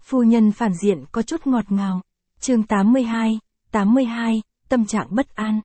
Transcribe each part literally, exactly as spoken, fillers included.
Phu nhân phản diện có chút ngọt ngào. Chương tám mươi hai, tám mươi hai, tâm trạng bất an.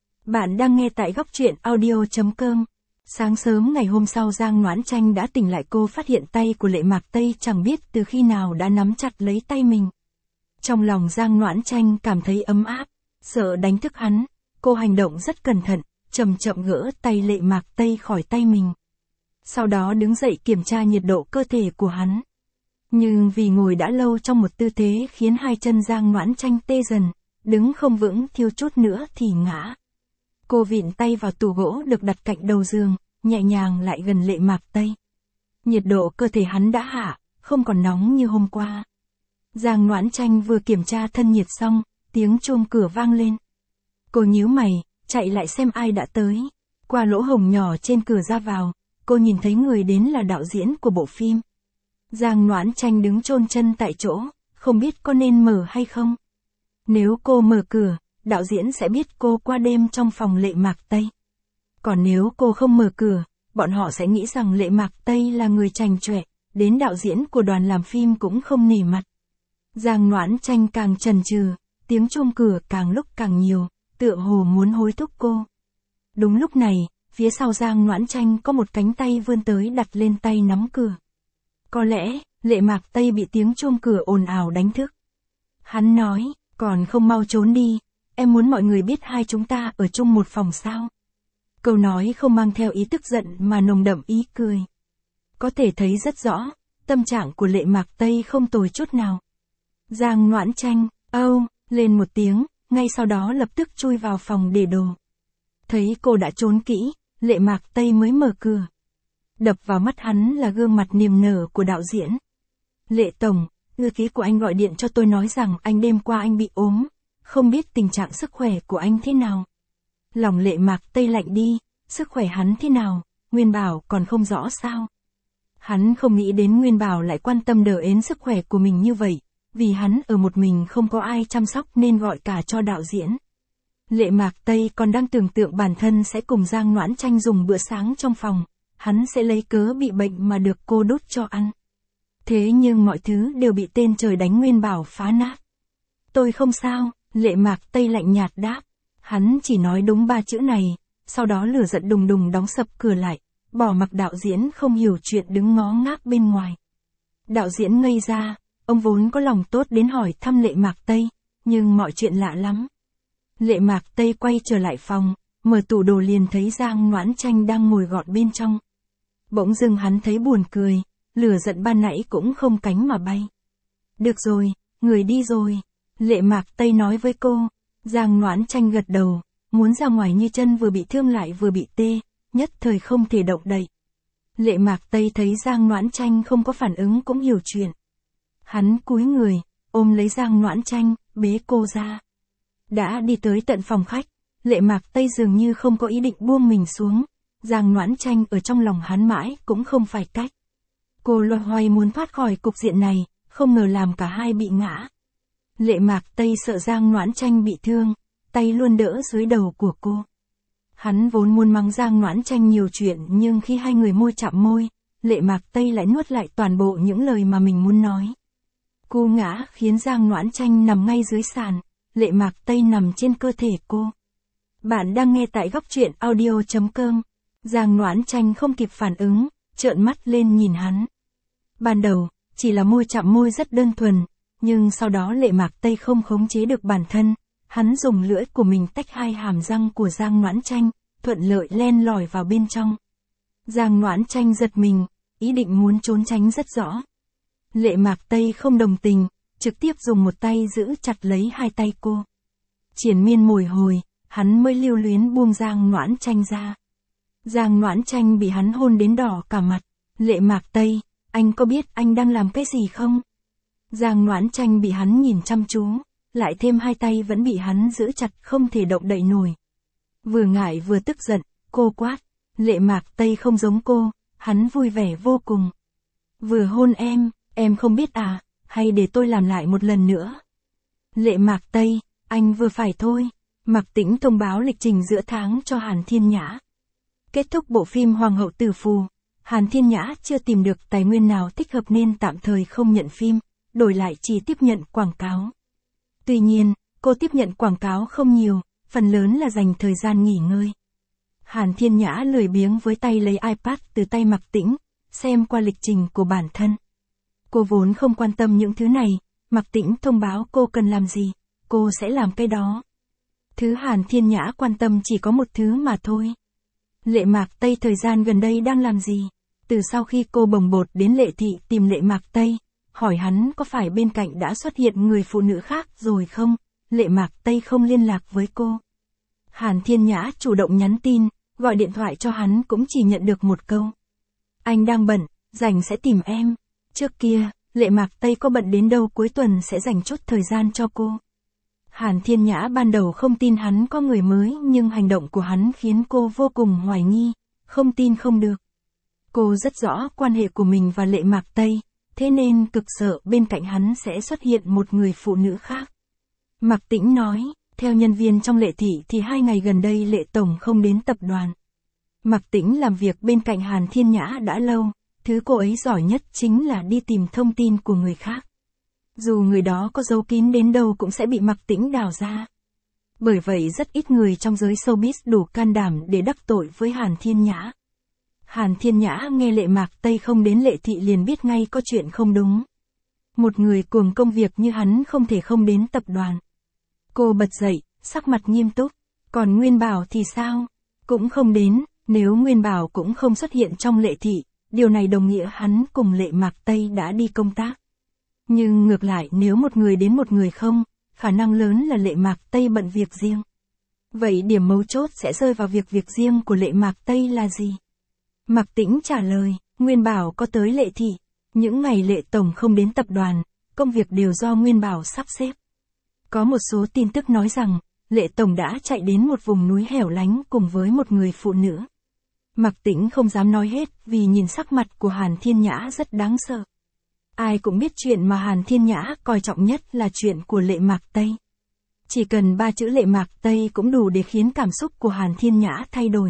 Bạn đang nghe tại góc truyện audio chấm com. Sáng sớm ngày hôm sau Giang Noãn Tranh đã tỉnh lại, cô phát hiện tay của Lệ Mạc Tây chẳng biết từ khi nào đã nắm chặt lấy tay mình. Trong lòng Giang Noãn Tranh cảm thấy ấm áp, sợ đánh thức hắn, cô hành động rất cẩn thận, chậm chậm gỡ tay Lệ Mạc Tây khỏi tay mình. Sau đó đứng dậy kiểm tra nhiệt độ cơ thể của hắn. Nhưng vì ngồi đã lâu trong một tư thế khiến hai chân Giang Noãn Tranh tê dần, đứng không vững, thiếu chút nữa thì ngã. Cô vịn tay vào tủ gỗ được đặt cạnh đầu giường, nhẹ nhàng lại gần Lệ Mạc Tây. Nhiệt độ cơ thể hắn đã hạ, không còn nóng như hôm qua. Giang Noãn Tranh vừa kiểm tra thân nhiệt xong, tiếng chuông cửa vang lên. Cô nhíu mày, chạy lại xem ai đã tới. Qua lỗ hổng nhỏ trên cửa ra vào, cô nhìn thấy người đến là đạo diễn của bộ phim. Giang Noãn Tranh đứng chôn chân tại chỗ, không biết có nên mở hay không. Nếu cô mở cửa, đạo diễn sẽ biết cô qua đêm trong phòng Lệ Mạc Tây. Còn nếu cô không mở cửa, bọn họ sẽ nghĩ rằng Lệ Mạc Tây là người chảnh chọe, đến đạo diễn của đoàn làm phim cũng không nể mặt. Giang Noãn Tranh càng chần chừ, tiếng chuông cửa càng lúc càng nhiều, tựa hồ muốn hối thúc cô. Đúng lúc này, phía sau Giang Noãn Tranh có một cánh tay vươn tới đặt lên tay nắm cửa. Có lẽ, Lệ Mạc Tây bị tiếng chuông cửa ồn ào đánh thức. Hắn nói, còn không mau trốn đi, em muốn mọi người biết hai chúng ta ở chung một phòng sao? Câu nói không mang theo ý tức giận mà nồng đậm ý cười. Có thể thấy rất rõ, tâm trạng của Lệ Mạc Tây không tồi chút nào. Giang Noãn Tranh, âu, lên một tiếng, ngay sau đó lập tức chui vào phòng để đồ. Thấy cô đã trốn kỹ, Lệ Mạc Tây mới mở cửa. Đập vào mắt hắn là gương mặt niềm nở của đạo diễn. Lệ Tổng, thư ký của anh gọi điện cho tôi nói rằng anh đêm qua anh bị ốm, không biết tình trạng sức khỏe của anh thế nào. Lòng Lệ Mạc Tây lạnh đi, sức khỏe hắn thế nào, Nguyên Bảo còn không rõ sao. Hắn không nghĩ đến Nguyên Bảo lại quan tâm đờ ến sức khỏe của mình như vậy, vì hắn ở một mình không có ai chăm sóc nên gọi cả cho đạo diễn. Lệ Mạc Tây còn đang tưởng tượng bản thân sẽ cùng Giang Noãn Tranh dùng bữa sáng trong phòng, hắn sẽ lấy cớ bị bệnh mà được cô đút cho ăn. Thế nhưng mọi thứ đều bị tên trời đánh Nguyên Bảo phá nát. Tôi không sao, Lệ Mạc Tây lạnh nhạt đáp. Hắn chỉ nói đúng ba chữ này, sau đó lửa giận đùng đùng đóng sập cửa lại, bỏ mặc đạo diễn không hiểu chuyện đứng ngó ngác bên ngoài. Đạo diễn ngây ra, ông vốn có lòng tốt đến hỏi thăm Lệ Mạc Tây, nhưng mọi chuyện lạ lắm. Lệ Mạc Tây quay trở lại phòng, mở tủ đồ liền thấy Giang Noãn Tranh đang ngồi gọn bên trong. Bỗng dưng hắn thấy buồn cười, lửa giận ban nãy cũng không cánh mà bay. Được rồi, người đi rồi, Lệ Mạc Tây nói với cô. Giang Noãn Tranh gật đầu, muốn ra ngoài như chân vừa bị thương lại vừa bị tê, nhất thời không thể động đậy. Lệ Mạc Tây thấy Giang Noãn Tranh không có phản ứng cũng hiểu chuyện. Hắn cúi người, ôm lấy Giang Noãn Tranh, bế cô ra. Đã đi tới tận phòng khách, Lệ Mạc Tây dường như không có ý định buông mình xuống. Giang Noãn Tranh ở trong lòng hắn mãi cũng không phải cách. Cô loay hoay muốn thoát khỏi cục diện này, không ngờ làm cả hai bị ngã. Lệ Mạc Tây sợ Giang Noãn Tranh bị thương, tay luôn đỡ dưới đầu của cô. Hắn vốn muốn mắng Giang Noãn Tranh nhiều chuyện nhưng khi hai người môi chạm môi, Lệ Mạc Tây lại nuốt lại toàn bộ những lời mà mình muốn nói. Cô ngã khiến Giang Noãn Tranh nằm ngay dưới sàn, Lệ Mạc Tây nằm trên cơ thể cô. Bạn đang nghe tại góc truyện audio chấm com. Giang Noãn Tranh không kịp phản ứng, trợn mắt lên nhìn hắn. Ban đầu, chỉ là môi chạm môi rất đơn thuần, nhưng sau đó Lệ Mạc Tây không khống chế được bản thân, hắn dùng lưỡi của mình tách hai hàm răng của Giang Noãn Tranh, thuận lợi len lỏi vào bên trong. Giang Noãn Tranh giật mình, ý định muốn trốn tránh rất rõ. Lệ Mạc Tây không đồng tình, trực tiếp dùng một tay giữ chặt lấy hai tay cô. Triền miên mồi hồi, hắn mới lưu luyến buông Giang Noãn Tranh ra. Giang Noãn Tranh bị hắn hôn đến đỏ cả mặt. Lệ Mạc Tây, anh có biết anh đang làm cái gì không? Giang Noãn Tranh bị hắn nhìn chăm chú, lại thêm hai tay vẫn bị hắn giữ chặt không thể động đậy nổi. Vừa ngại vừa tức giận, cô quát. Lệ Mạc Tây không giống cô, hắn vui vẻ vô cùng. Vừa hôn em, em không biết à, hay để tôi làm lại một lần nữa? Lệ Mạc Tây, anh vừa phải thôi. Mạc Tĩnh thông báo lịch trình giữa tháng cho Hàn Thiên Nhã. Kết thúc bộ phim Hoàng hậu Tử Phù, Hàn Thiên Nhã chưa tìm được tài nguyên nào thích hợp nên tạm thời không nhận phim, đổi lại chỉ tiếp nhận quảng cáo. Tuy nhiên, cô tiếp nhận quảng cáo không nhiều, phần lớn là dành thời gian nghỉ ngơi. Hàn Thiên Nhã lười biếng với tay lấy iPad từ tay Mạc Tĩnh, xem qua lịch trình của bản thân. Cô vốn không quan tâm những thứ này, Mạc Tĩnh thông báo cô cần làm gì, cô sẽ làm cái đó. Thứ Hàn Thiên Nhã quan tâm chỉ có một thứ mà thôi. Lệ Mạc Tây thời gian gần đây đang làm gì? Từ sau khi cô bồng bột đến Lệ Thị tìm Lệ Mạc Tây, hỏi hắn có phải bên cạnh đã xuất hiện người phụ nữ khác rồi không, Lệ Mạc Tây không liên lạc với cô. Hàn Thiên Nhã chủ động nhắn tin, gọi điện thoại cho hắn cũng chỉ nhận được một câu. Anh đang bận, rảnh sẽ tìm em. Trước kia, Lệ Mạc Tây có bận đến đâu cuối tuần sẽ dành chút thời gian cho cô. Hàn Thiên Nhã ban đầu không tin hắn có người mới nhưng hành động của hắn khiến cô vô cùng hoài nghi, không tin không được. Cô rất rõ quan hệ của mình và Lệ Mạc Tây, thế nên cực sợ bên cạnh hắn sẽ xuất hiện một người phụ nữ khác. Mạc Tĩnh nói, theo nhân viên trong Lệ Thị thì hai ngày gần đây Lệ Tổng không đến tập đoàn. Mạc Tĩnh làm việc bên cạnh Hàn Thiên Nhã đã lâu, thứ cô ấy giỏi nhất chính là đi tìm thông tin của người khác. Dù người đó có giấu kín đến đâu cũng sẽ bị Mạc Tĩnh đào ra. Bởi vậy rất ít người trong giới showbiz đủ can đảm để đắc tội với Hàn Thiên Nhã. Hàn Thiên Nhã nghe Lệ Mạc Tây không đến Lệ Thị liền biết ngay có chuyện không đúng. Một người cuồng công việc như hắn không thể không đến tập đoàn. Cô bật dậy, sắc mặt nghiêm túc. Còn Nguyên Bảo thì sao? Cũng không đến, nếu Nguyên Bảo cũng không xuất hiện trong Lệ Thị, điều này đồng nghĩa hắn cùng Lệ Mạc Tây đã đi công tác. Nhưng ngược lại nếu một người đến một người không, khả năng lớn là Lệ Mạc Tây bận việc riêng. Vậy điểm mấu chốt sẽ rơi vào việc việc riêng của Lệ Mạc Tây là gì? Mạc Tĩnh trả lời, Nguyên Bảo có tới Lệ Thị. Những ngày Lệ Tổng không đến tập đoàn, công việc đều do Nguyên Bảo sắp xếp. Có một số tin tức nói rằng, Lệ Tổng đã chạy đến một vùng núi hẻo lánh cùng với một người phụ nữ. Mạc Tĩnh không dám nói hết vì nhìn sắc mặt của Hàn Thiên Nhã rất đáng sợ. Ai cũng biết chuyện mà Hàn Thiên Nhã coi trọng nhất là chuyện của Lệ Mạc Tây. Chỉ cần ba chữ Lệ Mạc Tây cũng đủ để khiến cảm xúc của Hàn Thiên Nhã thay đổi.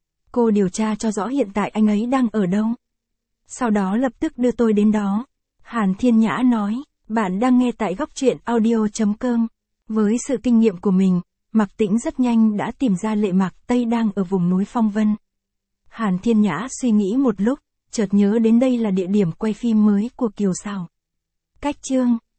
Cô điều tra cho rõ hiện tại anh ấy đang ở đâu. Sau đó lập tức đưa tôi đến đó. Hàn Thiên Nhã nói, bạn đang nghe tại góc truyện audio chấm com. Với sự kinh nghiệm của mình, Mạc Tĩnh rất nhanh đã tìm ra Lệ Mạc Tây đang ở vùng núi Phong Vân. Hàn Thiên Nhã suy nghĩ một lúc, chợt nhớ đến đây là địa điểm quay phim mới của Kiều Sảo. Cách chương